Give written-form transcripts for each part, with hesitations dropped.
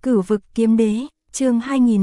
Cửu vực kiếm đế, chương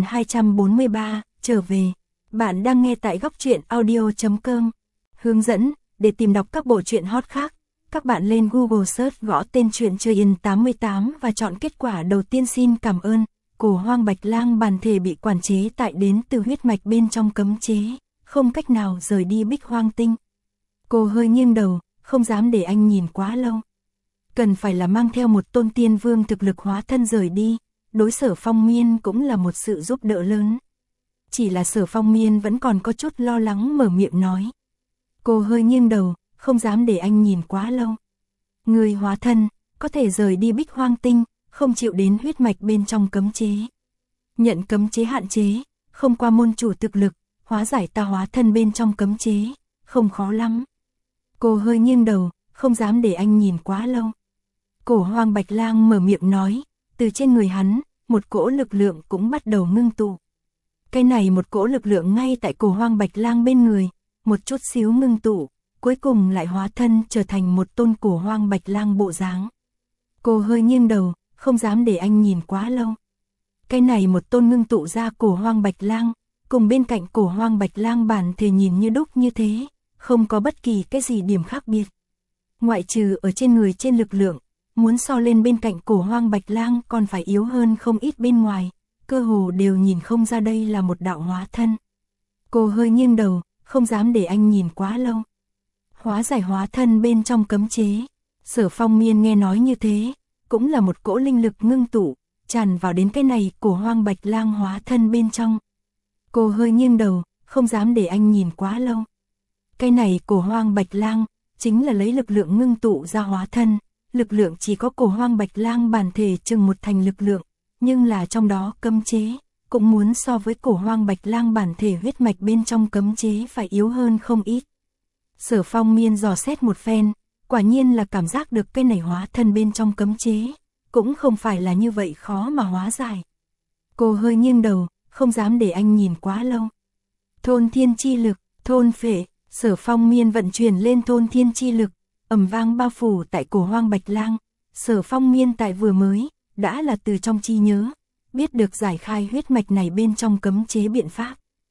2243, trở về. Bạn đang nghe tại góc truyện audio.com. Hướng dẫn, để tìm đọc các bộ truyện hot khác, các bạn lên Google search gõ tên truyện Chơi Yên 88 và chọn kết quả đầu tiên. Xin cảm ơn. Cổ Hoang Bạch Lang bản thể bị quản chế tại đến từ huyết mạch bên trong cấm chế, không cách nào rời đi Bích Hoang Tinh. Cô hơi nghiêng đầu, không dám để anh nhìn quá lâu. Cần phải là mang theo một tôn tiên vương thực lực hóa thân rời đi, đối Sở Phong Miên cũng là một sự giúp đỡ lớn. Chỉ là Sở Phong Miên vẫn còn có chút lo lắng mở miệng nói. Cô hơi nghiêng đầu, không dám để anh nhìn quá lâu. Người hóa thân, có thể rời đi Bích Hoang Tinh, không chịu đến huyết mạch bên trong cấm chế. Nhận cấm chế hạn chế, không qua môn chủ thực lực, hóa giải ta hóa thân bên trong cấm chế, không khó lắm. Cô hơi nghiêng đầu, không dám để anh nhìn quá lâu. Cổ Hoang Bạch Lang mở miệng nói, từ trên người hắn, một cỗ lực lượng cũng bắt đầu ngưng tụ. Cái này một cỗ lực lượng ngay tại Cổ Hoang Bạch Lang bên người, một chút xíu ngưng tụ, cuối cùng lại hóa thân trở thành một tôn Cổ Hoang Bạch Lang bộ dáng. Cô hơi nghiêng đầu, không dám để anh nhìn quá lâu. Cái này một tôn ngưng tụ ra Cổ Hoang Bạch Lang, cùng bên cạnh Cổ Hoang Bạch Lang bản thể nhìn như đúc như thế, không có bất kỳ cái gì điểm khác biệt. Ngoại trừ ở trên người trên lực lượng, muốn so lên bên cạnh Cổ Hoang Bạch Lang còn phải yếu hơn không ít bên ngoài, cơ hồ đều nhìn không ra đây là một đạo hóa thân. Cô hơi nghiêng đầu, không dám để anh nhìn quá lâu. Hóa giải hóa thân bên trong cấm chế. Sở Phong Miên nghe nói như thế, cũng là một cỗ linh lực ngưng tụ, tràn vào đến cái này Cổ Hoang Bạch Lang hóa thân bên trong. Cô hơi nghiêng đầu, không dám để anh nhìn quá lâu. Cái này Cổ Hoang Bạch Lang, chính là lấy lực lượng ngưng tụ ra hóa thân. Lực lượng chỉ có Cổ Hoang Bạch Lang bản thể chừng một thành lực lượng, nhưng là trong đó cấm chế, cũng muốn so với Cổ Hoang Bạch Lang bản thể huyết mạch bên trong cấm chế phải yếu hơn không ít. Sở Phong Miên dò xét một phen, quả nhiên là cảm giác được cái này hóa thân bên trong cấm chế, cũng không phải là như vậy khó mà hóa giải. Cô hơi nghiêng đầu, không dám để anh nhìn quá lâu. Thôn thiên chi lực, thôn phệ, Sở Phong Miên vận chuyển lên thôn thiên chi lực, ầm vang bao phủ tại Cổ Hoang Bạch Lang. Sở Phong Miên tại vừa mới, đã là từ trong chi nhớ, biết được giải khai huyết mạch này bên trong cấm chế biện pháp.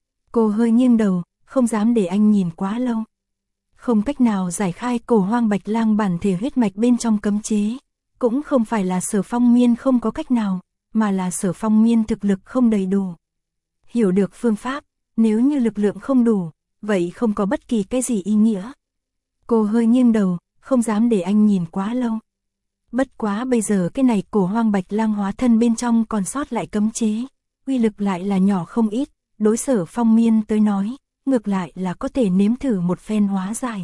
Cô hơi nghiêng đầu, không dám để anh nhìn quá lâu. Không cách nào giải khai Cổ Hoang Bạch Lang bản thể huyết mạch bên trong cấm chế, cũng không phải là Sở Phong Miên không có cách nào, mà là Sở Phong Miên thực lực không đầy đủ. Hiểu được phương pháp, nếu như lực lượng không đủ, vậy không có bất kỳ cái gì ý nghĩa. Cô hơi nghiêng đầu, không dám để anh nhìn quá lâu. Bất quá bây giờ cái này Cổ Hoang Bạch Lang hóa thân bên trong còn sót lại cấm chế, uy lực lại là nhỏ không ít, đối Sở Phong Miên tới nói, ngược lại là có thể nếm thử một phen hóa giải.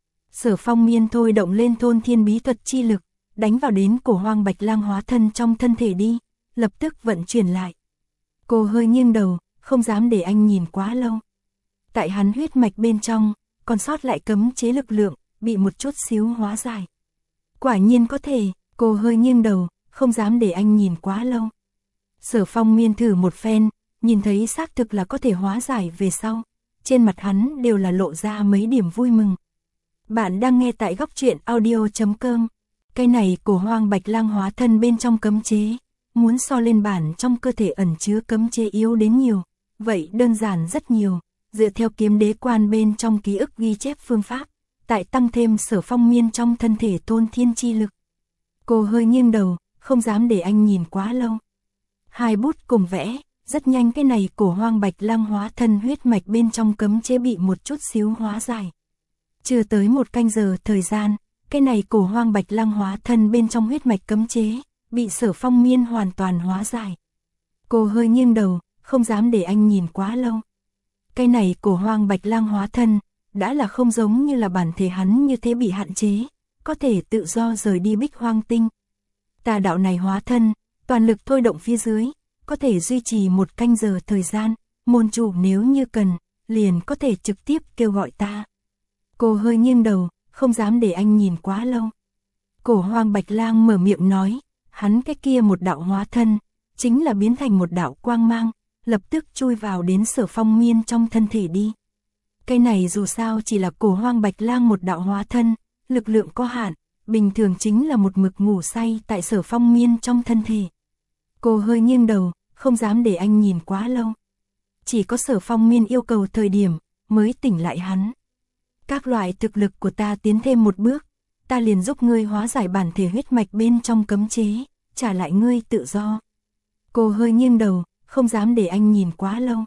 Sở Phong Miên thôi động lên thôn thiên bí thuật chi lực, đánh vào đến Cổ Hoang Bạch Lang hóa thân trong thân thể đi, lập tức vận chuyển lại. Cô hơi nghiêng đầu, không dám để anh nhìn quá lâu. Tại hắn huyết mạch bên trong, còn sót lại cấm chế lực lượng, bị một chút xíu hóa giải. Quả nhiên có thể, cô hơi nghiêng đầu, không dám để anh nhìn quá lâu. Sở Phong Miên thử một phen, nhìn thấy xác thực là có thể hóa giải về sau. Trên mặt hắn đều là lộ ra mấy điểm vui mừng. Bạn đang nghe tại góc truyện audio.com. Cái này Cổ Hoang Bạch Lang hóa thân bên trong cấm chế, muốn so lên bản trong cơ thể ẩn chứa cấm chế yếu đến nhiều. Vậy đơn giản rất nhiều, dựa theo kiếm đế quan bên trong ký ức ghi chép phương pháp, tại tăng thêm Sở Phong Miên trong thân thể thôn thiên chi lực. Cô hơi nghiêng đầu, không dám để anh nhìn quá lâu. Hai bút cùng vẽ, rất nhanh cái này Cổ Hoang Bạch Lang hóa thân huyết mạch bên trong cấm chế bị một chút xíu hóa giải. Chưa tới một canh giờ thời gian, cái này Cổ Hoang Bạch Lang hóa thân bên trong huyết mạch cấm chế, bị Sở Phong Miên hoàn toàn hóa giải. Cô hơi nghiêng đầu, không dám để anh nhìn quá lâu. Cái này Cổ Hoang Bạch Lang hóa thân, đã là không giống như là bản thể hắn như thế bị hạn chế, có thể tự do rời đi Bích Hoang Tinh. Tà đạo này hóa thân, toàn lực thôi động phía dưới, có thể duy trì một canh giờ thời gian, môn chủ nếu như cần, liền có thể trực tiếp kêu gọi ta. Cô hơi nghiêng đầu, không dám để anh nhìn quá lâu. Cổ Hoang Bạch Lang mở miệng nói, hắn cái kia một đạo hóa thân, chính là biến thành một đạo quang mang, lập tức chui vào đến Sở Phong Miên trong thân thể đi. Cái này dù sao chỉ là Cổ Hoang Bạch Lang một đạo hóa thân, lực lượng có hạn, bình thường chính là một mực ngủ say tại Sở Phong Miên trong thân thể. Cô hơi nghiêng đầu, không dám để anh nhìn quá lâu. Chỉ có Sở Phong Miên yêu cầu thời điểm, mới tỉnh lại hắn. Các loại thực lực của ta tiến thêm một bước, ta liền giúp ngươi hóa giải bản thể huyết mạch bên trong cấm chế, trả lại ngươi tự do. Cô hơi nghiêng đầu, không dám để anh nhìn quá lâu.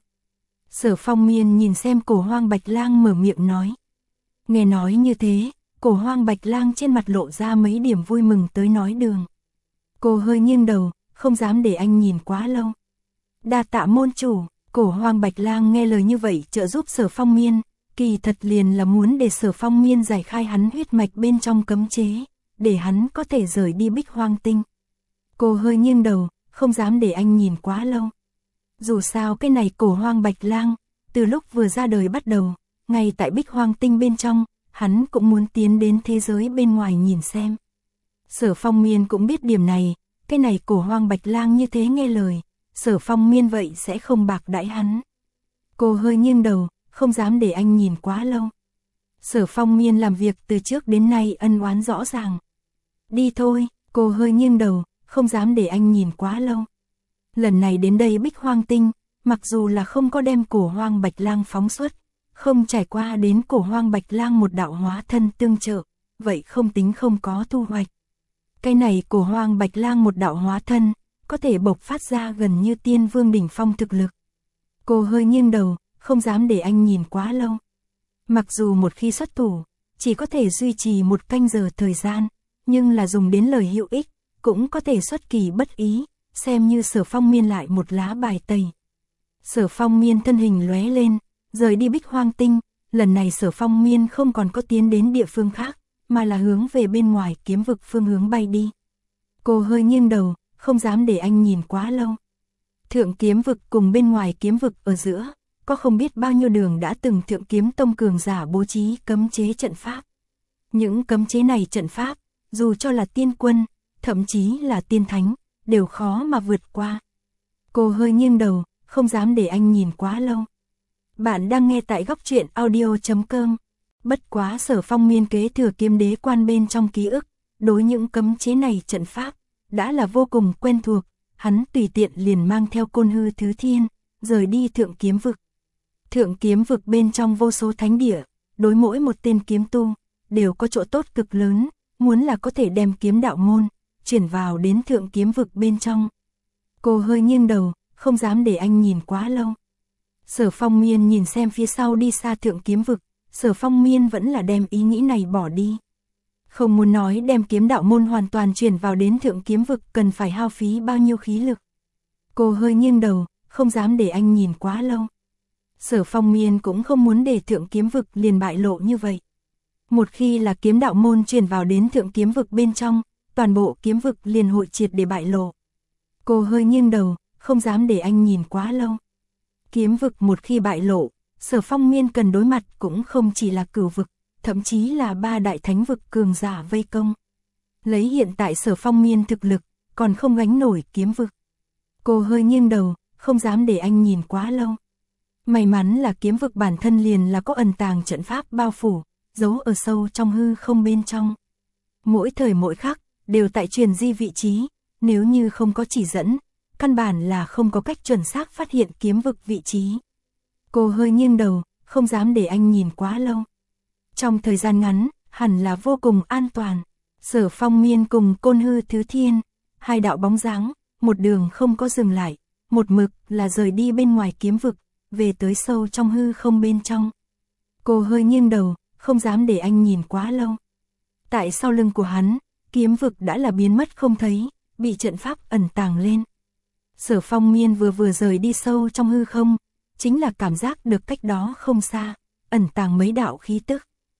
Sở Phong Miên nhìn xem Cổ Hoang Bạch Lang mở miệng nói. Nghe nói như thế, Cổ Hoang Bạch Lang trên mặt lộ ra mấy điểm vui mừng tới nói đường. Cô hơi nghiêng đầu, không dám để anh nhìn quá lâu. Đa tạ môn chủ. Cổ Hoang Bạch Lang nghe lời như vậy trợ giúp Sở Phong Miên, kỳ thật liền là muốn để Sở Phong Miên giải khai hắn huyết mạch bên trong cấm chế, để hắn có thể rời đi Bích Hoang Tinh. Cô hơi nghiêng đầu, không dám để anh nhìn quá lâu. Dù sao cái này Cổ Hoang Bạch Lang, từ lúc vừa ra đời bắt đầu, ngay tại Bích Hoang Tinh bên trong, hắn cũng muốn tiến đến thế giới bên ngoài nhìn xem. Sở Phong Miên cũng biết điểm này, cái này Cổ Hoang Bạch Lang như thế nghe lời, Sở Phong Miên vậy sẽ không bạc đãi hắn. Cô hơi nghiêng đầu, không dám để anh nhìn quá lâu. Sở Phong Miên làm việc từ trước đến nay ân oán rõ ràng. Đi thôi, cô hơi nghiêng đầu, không dám để anh nhìn quá lâu. Lần này đến đây Bích Hoang Tinh, mặc dù là không có đem Cổ Hoang Bạch Lang phóng xuất, không trải qua đến Cổ Hoang Bạch Lang một đạo hóa thân tương trợ, vậy không tính không có thu hoạch. Cái này Cổ Hoang Bạch Lang một đạo hóa thân, có thể bộc phát ra gần như tiên vương đỉnh phong thực lực. Cô hơi nghiêng đầu, không dám để anh nhìn quá lâu. Mặc dù một khi xuất thủ, chỉ có thể duy trì một canh giờ thời gian, nhưng là dùng đến lời hữu ích, cũng có thể xuất kỳ bất ý, xem như Sở Phong Miên lại một lá bài tẩy. Sở Phong Miên thân hình lóe lên, rời đi Bích Hoang Tinh, lần này Sở Phong Miên không còn có tiến đến địa phương khác, mà là hướng về bên ngoài kiếm vực phương hướng bay đi. Cô hơi nghiêng đầu, không dám để anh nhìn quá lâu. Thượng kiếm vực cùng bên ngoài kiếm vực ở giữa, có không biết bao nhiêu đường đã từng Thượng Kiếm Tông cường giả bố trí cấm chế trận pháp. Những cấm chế này trận pháp, dù cho là tiên quân, thậm chí là tiên thánh, đều khó mà vượt qua. Cô hơi nghiêng đầu, không dám để anh nhìn quá lâu. Bạn đang nghe tại góc truyện audio.com. Bất quá Sở Phong Miên kế thừa Kiếm Đế Quan bên trong ký ức, đối những cấm chế này trận pháp, đã là vô cùng quen thuộc, hắn tùy tiện liền mang theo Côn Hư Thứ Thiên, rời đi Thượng Kiếm vực. Thượng Kiếm vực bên trong vô số thánh địa, đối mỗi một tên kiếm tu, đều có chỗ tốt cực lớn, muốn là có thể đem kiếm đạo môn, chuyển vào đến Thượng Kiếm vực bên trong. Cô hơi nghiêng đầu, không dám để anh nhìn quá lâu. Sở Phong Miên nhìn xem phía sau đi xa Thượng Kiếm vực, Sở Phong Miên vẫn là đem ý nghĩ này bỏ đi. Không muốn nói đem kiếm đạo môn hoàn toàn chuyển vào đến Thượng Kiếm vực cần phải hao phí bao nhiêu khí lực. Cô hơi nghiêng đầu, không dám để anh nhìn quá lâu. Sở Phong Miên cũng không muốn để Thượng Kiếm vực liền bại lộ như vậy. Một khi là kiếm đạo môn chuyển vào đến Thượng Kiếm vực bên trong, toàn bộ kiếm vực liền hội triệt để bại lộ. Cô hơi nghiêng đầu, không dám để anh nhìn quá lâu. Kiếm vực một khi bại lộ, Sở Phong Miên cần đối mặt cũng không chỉ là cửu vực, thậm chí là 3 đại thánh vực cường giả vây công. Lấy hiện tại Sở Phong Miên thực lực, còn không gánh nổi kiếm vực. Cô hơi nghiêng đầu, không dám để anh nhìn quá lâu. May mắn là kiếm vực bản thân liền là có ẩn tàng trận pháp bao phủ, giấu ở sâu trong hư không bên trong. Mỗi thời mỗi khắc, đều tại truyền di vị trí, nếu như không có chỉ dẫn, căn bản là không có cách chuẩn xác phát hiện kiếm vực vị trí. Cô hơi nghiêng đầu, không dám để anh nhìn quá lâu. Trong thời gian ngắn, hẳn là vô cùng an toàn. Sở Phong Miên cùng Côn Hư Thứ Thiên, hai đạo bóng dáng, một đường không có dừng lại, một mực là rời đi bên ngoài kiếm vực, về tới sâu trong hư không bên trong. Cô hơi nghiêng đầu, không dám để anh nhìn quá lâu. Tại sau lưng của hắn, kiếm vực đã là biến mất không thấy, bị trận pháp ẩn tàng lên. Sở Phong Miên vừa rời đi sâu trong hư không, chính là cảm giác được cách đó không xa, ẩn tàng mấy đạo khí tức.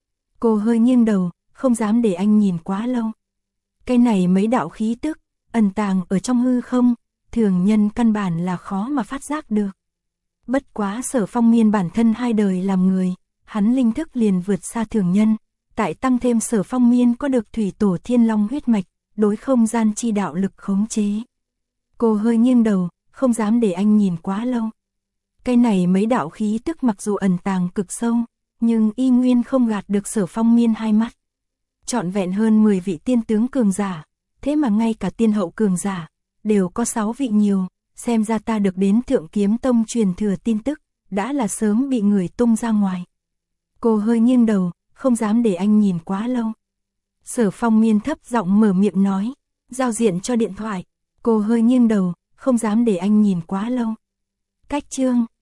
Cô hơi nghiêng đầu, không dám để anh nhìn quá lâu. Cái này mấy đạo khí tức, ẩn tàng ở trong hư không, thường nhân căn bản là khó mà phát giác được. Bất quá Sở Phong Miên bản thân 2 đời làm người, hắn linh thức liền vượt xa thường nhân, tại tăng thêm Sở Phong Miên có được thủy tổ thiên long huyết mạch, đối không gian chi đạo lực khống chế. Cô hơi nghiêng đầu, không dám để anh nhìn quá lâu. Cái này mấy đạo khí tức mặc dù ẩn tàng cực sâu, nhưng y nguyên không gạt được Sở Phong Miên hai mắt. Trọn vẹn hơn 10 vị tiên tướng cường giả, thế mà ngay cả tiên hậu cường giả, đều có 6 vị nhiều, xem ra ta được đến Thượng Kiếm Tông truyền thừa tin tức, đã là sớm bị người tung ra ngoài. Cô hơi nghiêng đầu, không dám để anh nhìn quá lâu. Sở Phong Miên thấp giọng mở miệng nói, giao diện cho điện thoại. Cô hơi nghiêng đầu, không dám để anh nhìn quá lâu. Cách chương